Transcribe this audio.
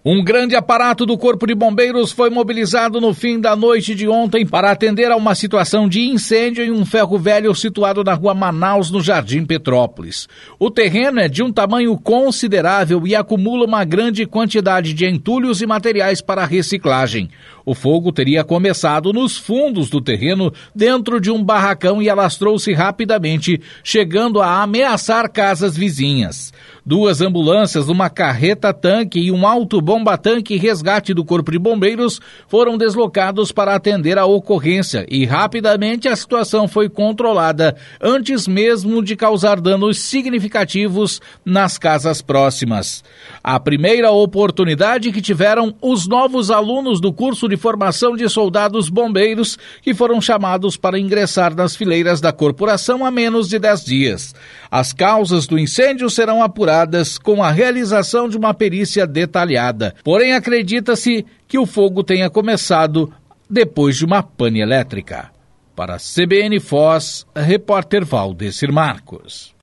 Um grande aparato do Corpo de Bombeiros foi mobilizado no fim da noite de ontem para atender a uma situação de incêndio em um ferro velho situado na rua Manaus, no Jardim Petrópolis. O terreno é de um tamanho considerável e acumula uma grande quantidade de entulhos e materiais para reciclagem. O fogo teria começado nos fundos do terreno, dentro de um barracão, e alastrou-se rapidamente, chegando a ameaçar casas vizinhas. 2 ambulâncias, uma carreta-tanque e um autobomba-tanque resgate do Corpo de Bombeiros foram deslocados para atender a ocorrência e rapidamente a situação foi controlada antes mesmo de causar danos significativos nas casas próximas. A primeira oportunidade que tiveram os novos alunos do curso de formação de soldados bombeiros, que foram chamados para ingressar nas fileiras da corporação há menos de 10 dias. As causas do incêndio serão apuradas com a realização de uma perícia detalhada. Porém, acredita-se que o fogo tenha começado depois de uma pane elétrica. Para a CBN Foz, repórter Valdecir Marcos.